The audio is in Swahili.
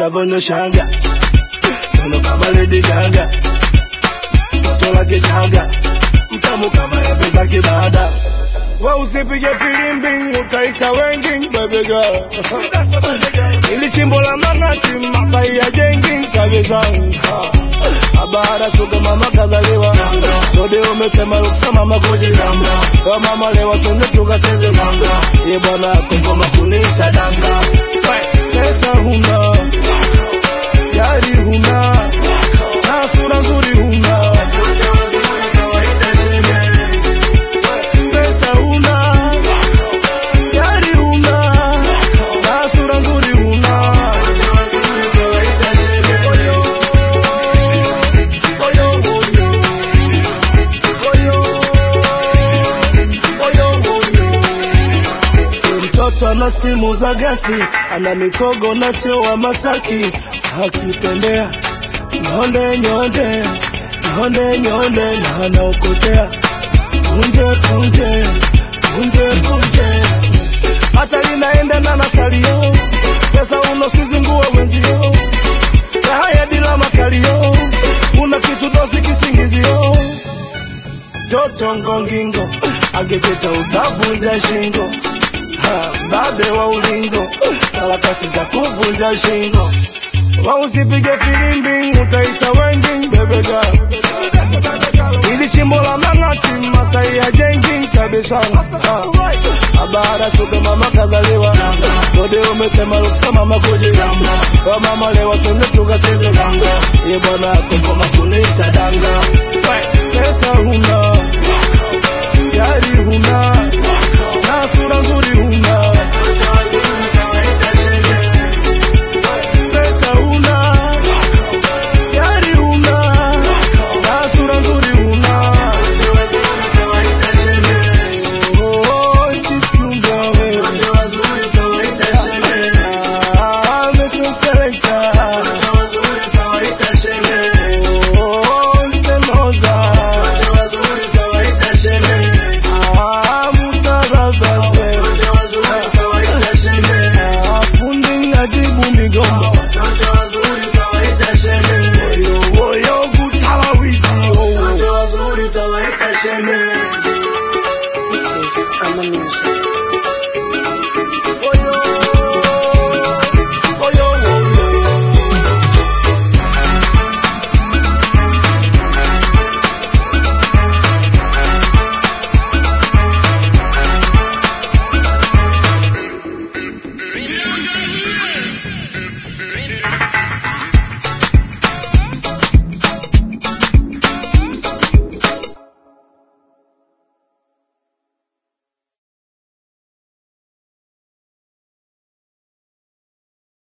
anavonyoshaga Nono kama Lady Gaga Tola kichanga Mtamu kama embe za kibada Wa usipige filimbi utaita wengi baby girl Ili chimbo la manati Masai ya jengi kabisa Abara tuga mama kazaliwa Dode umetema ruksa mama kujilamba Wa mama lewa tunde tukacheze manga Ye bwana kongoma kunita danga Pesa huna Gari huna Na sura nzuri huna Pesa huna Gari huna Na sura nzuri huna Mtoto ana stimu za gati Ana mikogo na sio wa Masaki Hakitendea Nyonde nyonde Nyonde nyonde Na anaokotea Punje punje Punje punje Hata linaenda na nasalio Pesa unosizi nguo wenzio Kahaya bila makalio Una kitu dosi kisingizio Joto ngongingo Agepeta utavunja shingo Babe wa ulingo Sarakasi za kuvunja shingo Wa usipige filimbi utaita wengi baby girl Ili chimbo la manati Masai ya jengi kabisa Abara tuga mama kazaliwa Dode umetema ruksa mama kujilamba Wa mama lewa tunde tukacheze manga Ye bwana